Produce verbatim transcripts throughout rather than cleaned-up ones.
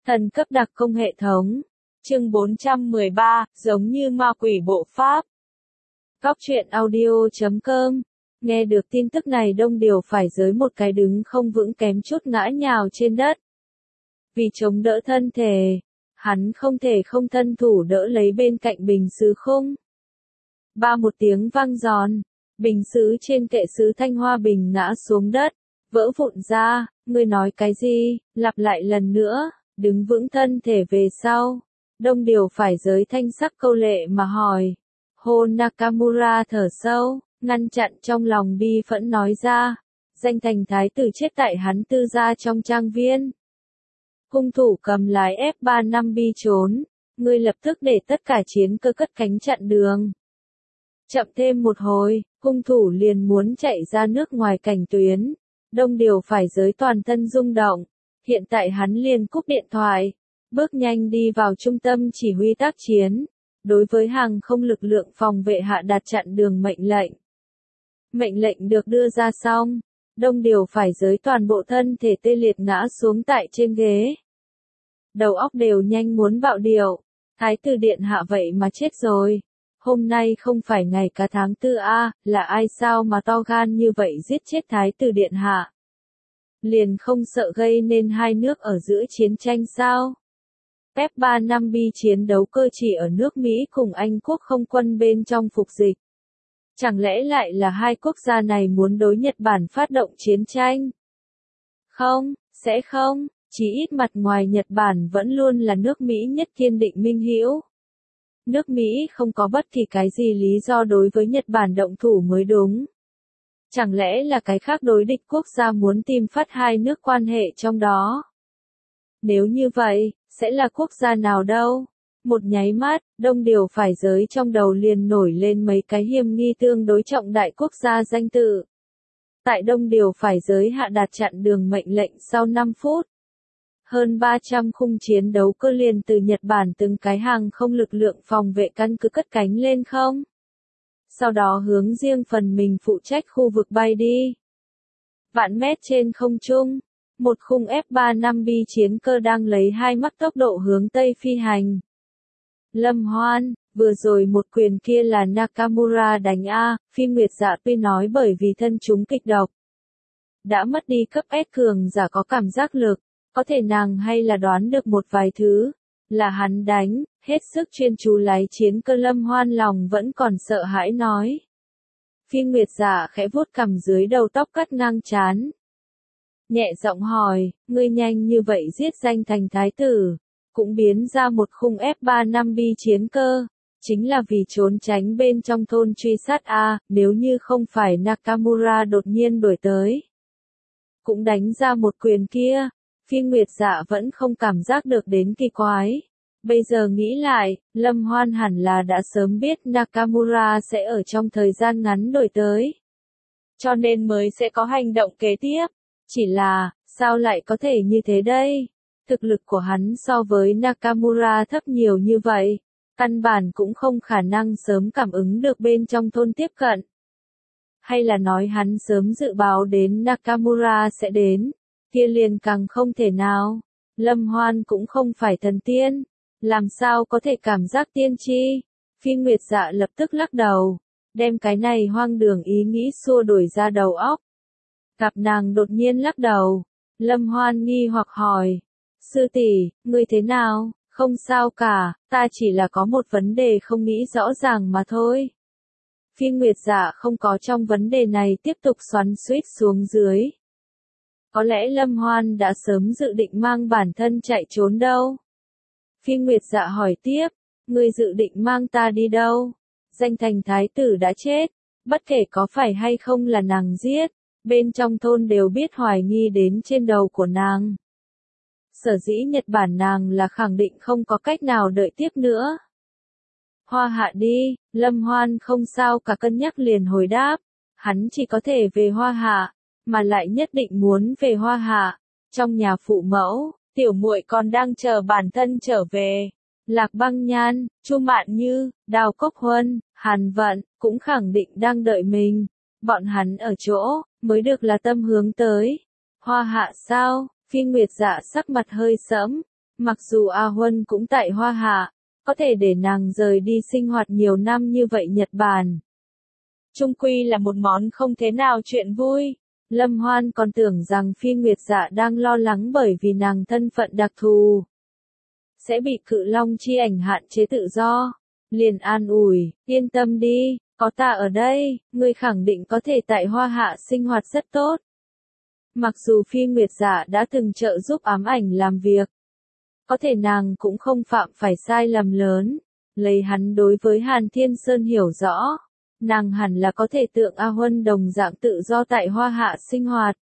Thần cấp đặc công hệ thống. Chương bốn trăm mười ba, giống như ma quỷ bộ pháp. Góc truyện audio chấm com. Nghe được tin tức này Đông Điều phải giới một cái đứng không vững kém chút ngã nhào trên đất. Vì chống đỡ thân thể, hắn không thể không thân thủ đỡ lấy bên cạnh bình sứ khung. Ba một tiếng vang giòn, bình sứ trên kệ sứ thanh hoa bình ngã xuống đất, vỡ vụn ra. Ngươi nói cái gì? Lặp lại lần nữa. Đứng vững thân thể về sau. Đông Điều phải giới thanh sắc câu lệ mà hỏi. Hồ Nakamura thở sâu, ngăn chặn trong lòng bi phẫn nói ra. Danh thành thái tử chết tại hắn tư gia trong trang viên. Hung thủ cầm lái F ba mươi lăm bi trốn. Ngươi lập tức để tất cả chiến cơ cất cánh chặn đường. Chậm thêm một hồi, hung thủ liền muốn chạy ra nước ngoài cảnh tuyến. Đông Điều phải giới toàn thân rung động. Hiện tại hắn liền cúp điện thoại, bước nhanh đi vào trung tâm chỉ huy tác chiến, đối với hàng không lực lượng phòng vệ hạ đạt chặn đường mệnh lệnh. Mệnh lệnh được đưa ra xong, Đông Điều phải giới toàn bộ thân thể tê liệt ngã xuống tại trên ghế. Đầu óc đều nhanh muốn bạo điệu, thái tử điện hạ vậy mà chết rồi. Hôm nay không phải ngày cả tháng tư a, là ai sao mà to gan như vậy giết chết thái tử điện hạ? Liền không sợ gây nên hai nước ở giữa chiến tranh sao? F ba mươi lăm bi chiến đấu cơ chỉ ở nước Mỹ cùng Anh quốc không quân bên trong phục dịch. Chẳng lẽ lại là hai quốc gia này muốn đối Nhật Bản phát động chiến tranh? Không, sẽ không, chỉ ít mặt ngoài Nhật Bản vẫn luôn là nước Mỹ nhất kiên định minh hữu. Nước Mỹ không có bất kỳ cái gì lý do đối với Nhật Bản động thủ mới đúng. Chẳng lẽ là cái khác đối địch quốc gia muốn tìm phát hai nước quan hệ trong đó? Nếu như vậy, sẽ là quốc gia nào đâu? Một nháy mắt, Đông Điều phải giới trong đầu liền nổi lên mấy cái hiểm nghi tương đối trọng đại quốc gia danh tự. Tại Đông Điều phải giới hạ đạt chặn đường mệnh lệnh sau năm phút. Hơn ba trăm khung chiến đấu cơ liền từ Nhật Bản từng cái hàng không lực lượng phòng vệ căn cứ cất cánh lên không? Sau đó hướng riêng phần mình phụ trách khu vực bay đi. Vạn mét trên không trung, một khung F ba mươi lăm bi chiến cơ đang lấy hai mắc tốc độ hướng Tây phi hành. Lâm Hoan, vừa rồi một quyền kia là Nakamura đánh A, Phi Nguyệt Dạ tuy nói bởi vì thân chúng kịch độc. Đã mất đi cấp S cường giả có cảm giác lực, có thể nàng hay là đoán được một vài thứ. Là hắn đánh, hết sức chuyên chú lái chiến cơ. Lâm Hoan lòng vẫn còn sợ hãi nói. Phi Nguyệt Dạ khẽ vuốt cằm dưới đầu tóc cắt ngang trán. Nhẹ giọng hỏi, ngươi nhanh như vậy giết danh thành thái tử, cũng biến ra một khung F ba mươi lăm bi chiến cơ, chính là vì trốn tránh bên trong thôn truy sát A, nếu như không phải Nakamura đột nhiên đuổi tới. Cũng đánh ra một quyền kia. Phi Nguyệt Dạ vẫn không cảm giác được đến kỳ quái. Bây giờ nghĩ lại, Lâm Hoan hẳn là đã sớm biết Nakamura sẽ ở trong thời gian ngắn đuổi tới. Cho nên mới sẽ có hành động kế tiếp. Chỉ là, sao lại có thể như thế đây? Thực lực của hắn so với Nakamura thấp nhiều như vậy. Căn bản cũng không khả năng sớm cảm ứng được bên trong thôn tiếp cận. Hay là nói hắn sớm dự báo đến Nakamura sẽ đến. Kia liền càng không thể nào. Lâm Hoan cũng không phải thần tiên. Làm sao có thể cảm giác tiên tri? Phi Nguyệt Dạ lập tức lắc đầu. Đem cái này hoang đường ý nghĩ xua đuổi ra đầu óc. Gặp nàng đột nhiên lắc đầu. Lâm Hoan nghi hoặc hỏi. Sư tỷ, ngươi thế nào? Không sao cả, ta chỉ là có một vấn đề không nghĩ rõ ràng mà thôi. Phi Nguyệt Dạ không có trong vấn đề này tiếp tục xoắn xuýt xuống dưới. Có lẽ Lâm Hoan đã sớm dự định mang bản thân chạy trốn đâu. Phi Nguyệt Dạ hỏi tiếp, ngươi dự định mang ta đi đâu? Danh thành thái tử đã chết, bất kể có phải hay không là nàng giết, bên trong thôn đều biết hoài nghi đến trên đầu của nàng. Sở dĩ Nhật Bản nàng là khẳng định không có cách nào đợi tiếp nữa. Hoa Hạ đi, Lâm Hoan không sao cả cân nhắc liền hồi đáp, hắn chỉ có thể về Hoa Hạ. Mà lại nhất định muốn về Hoa Hạ. Trong nhà phụ mẫu, tiểu muội còn đang chờ bản thân trở về. Lạc Băng Nhan, Chu Mạn Như, Đào Cốc Huân, Hàn Vận, cũng khẳng định đang đợi mình. Bọn hắn ở chỗ, mới được là tâm hướng tới. Hoa Hạ sao? Phi Nguyệt Dạ sắc mặt hơi sẫm. Mặc dù A Huân cũng tại Hoa Hạ, có thể để nàng rời đi sinh hoạt nhiều năm như vậy Nhật Bản. Chung quy là một món không thế nào chuyện vui. Lâm Hoan còn tưởng rằng Phi Nguyệt Dạ đang lo lắng bởi vì nàng thân phận đặc thù sẽ bị Cự Long chi ảnh hạn chế tự do. Liền an ủi, yên tâm đi, có ta ở đây, ngươi khẳng định có thể tại Hoa Hạ sinh hoạt rất tốt. Mặc dù Phi Nguyệt Dạ đã từng trợ giúp ám ảnh làm việc, có thể nàng cũng không phạm phải sai lầm lớn. Lấy hắn đối với Hàn Thiên Sơn hiểu rõ, nàng hẳn là có thể tượng A Huân đồng dạng tự do tại Hoa Hạ sinh hoạt.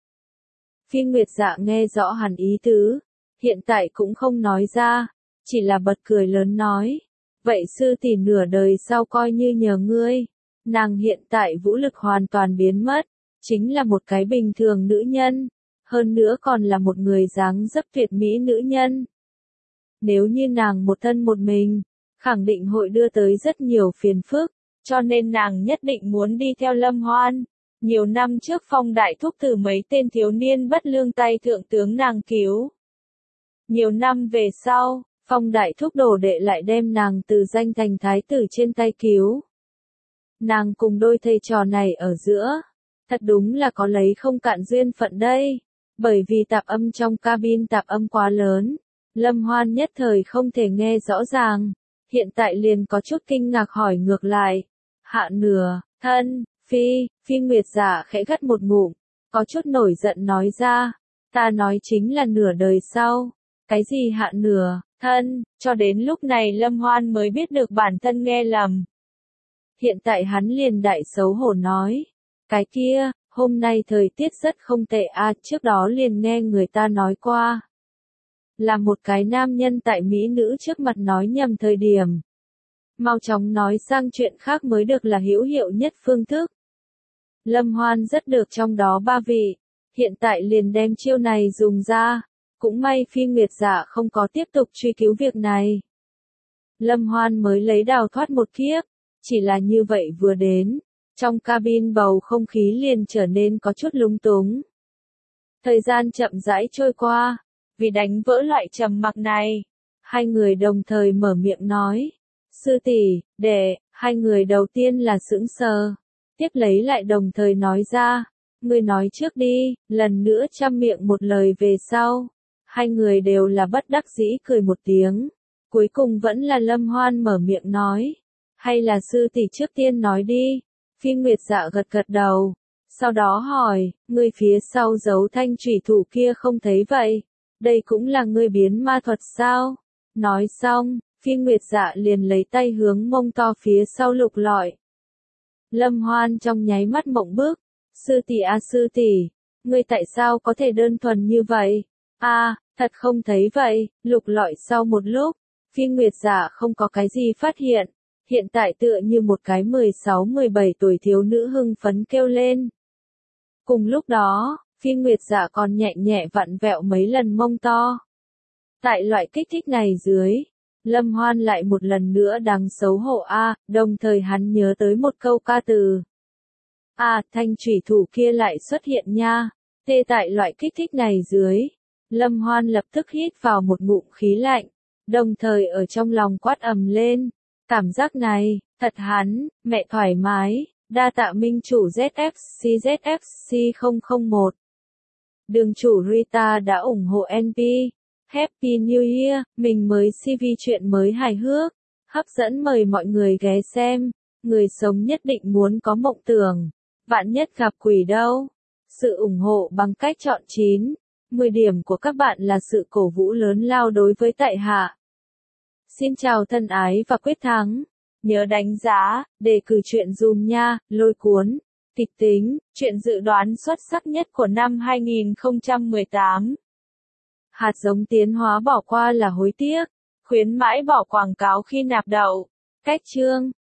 Phi Nguyệt Dạ nghe rõ hắn ý tứ, hiện tại cũng không nói ra, chỉ là bật cười lớn nói. Vậy sư tỷ nửa đời sau coi như nhờ ngươi. Nàng hiện tại vũ lực hoàn toàn biến mất, chính là một cái bình thường nữ nhân, hơn nữa còn là một người dáng dấp tuyệt mỹ nữ nhân. Nếu như nàng một thân một mình, khẳng định hội đưa tới rất nhiều phiền phức, cho nên nàng nhất định muốn đi theo Lâm Hoan. Nhiều năm trước Phong Đại Thúc từ mấy tên thiếu niên bất lương tay thượng tướng nàng cứu. Nhiều năm về sau, Phong Đại Thúc đồ đệ lại đem nàng từ danh thành thái tử trên tay cứu. Nàng cùng đôi thầy trò này ở giữa, thật đúng là có lấy không cạn duyên phận đây, bởi vì tạp âm trong cabin tạp âm quá lớn, Lâm Hoan nhất thời không thể nghe rõ ràng, hiện tại liền có chút kinh ngạc hỏi ngược lại. Hạ nửa, thân, Phi, Phi Nguyệt Dạ khẽ gắt một ngụm, có chút nổi giận nói ra, ta nói chính là nửa đời sau, cái gì hạ nửa, thân, cho đến lúc này Lâm Hoan mới biết được bản thân nghe lầm. Hiện tại hắn liền đại xấu hổ nói, cái kia, hôm nay thời tiết rất không tệ à, trước đó liền nghe người ta nói qua. Là một cái nam nhân tại mỹ nữ trước mặt nói nhầm thời điểm. Mau chóng nói sang chuyện khác mới được là hữu hiệu nhất phương thức. Lâm Hoan rất được trong đó ba vị, hiện tại liền đem chiêu này dùng ra, cũng may Phi Nguyệt Dạ không có tiếp tục truy cứu việc này. Lâm Hoan mới lấy đào thoát một kiếp, chỉ là như vậy vừa đến, trong cabin bầu không khí liền trở nên có chút lúng túng. Thời gian chậm rãi trôi qua, vì đánh vỡ loại trầm mặc này, hai người đồng thời mở miệng nói. Sư tỷ, đệ, hai người đầu tiên là sững sờ, tiếp lấy lại đồng thời nói ra, ngươi nói trước đi, lần nữa chăm miệng một lời về sau, hai người đều là bất đắc dĩ cười một tiếng, cuối cùng vẫn là Lâm Hoan mở miệng nói, hay là sư tỷ trước tiên nói đi. Phi Nguyệt Dạ gật gật đầu, sau đó hỏi, ngươi phía sau giấu thanh chủy thủ kia không thấy vậy, đây cũng là ngươi biến ma thuật sao? Nói xong, Phi Nguyệt Dạ liền lấy tay hướng mông to phía sau lục lọi. Lâm Hoan trong nháy mắt mộng bức, sư tỷ a sư tỷ, ngươi tại sao có thể đơn thuần như vậy? A, à, thật không thấy vậy, lục lọi sau một lúc, Phi Nguyệt Dạ không có cái gì phát hiện, hiện tại tựa như một cái mười sáu mười bảy tuổi thiếu nữ hưng phấn kêu lên. Cùng lúc đó, Phi Nguyệt Dạ còn nhẹ nhẹ vặn vẹo mấy lần mông to. Tại loại kích thích này dưới, Lâm Hoan lại một lần nữa đáng xấu hổ a, à, đồng thời hắn nhớ tới một câu ca từ. À, thanh chủy thủ kia lại xuất hiện nha. Tê tại loại kích thích này dưới, Lâm Hoan lập tức hít vào một ngụm khí lạnh, đồng thời ở trong lòng quát ầm lên. Cảm giác này, thật hắn, mẹ thoải mái, đa tạ minh chủ Z F C Z F C không không một. Đường chủ Rita đã ủng hộ en pê. Happy New Year, mình mới xê vê chuyện mới hài hước, hấp dẫn mời mọi người ghé xem, người sống nhất định muốn có mộng tưởng, vạn nhất gặp quỷ đâu. Sự ủng hộ bằng cách chọn chín, mười điểm của các bạn là sự cổ vũ lớn lao đối với tại hạ. Xin chào thân ái và quyết thắng, nhớ đánh giá, đề cử chuyện dùm nha, lôi cuốn, kịch tính, chuyện dự đoán xuất sắc nhất của năm hai nghìn không trăm mười tám. Hạt giống tiến hóa bỏ qua là hối tiếc, khuyến mãi bỏ quảng cáo khi nạp đậu. Cách chương